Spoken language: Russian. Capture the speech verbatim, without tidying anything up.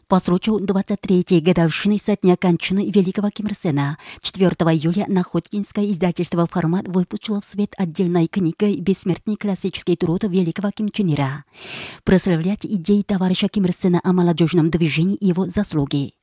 По случаю двадцать третьей годовщины со дня кончины великого Ким Ир Сена четвёртого июля Находкинское издательство «Формат» выпустило в свет отдельной книгой «Бессмертный классический труд великого Ким Чен Ира». Прославлять идеи товарища Ким Ир Сена о молодежном движении и его заслуги.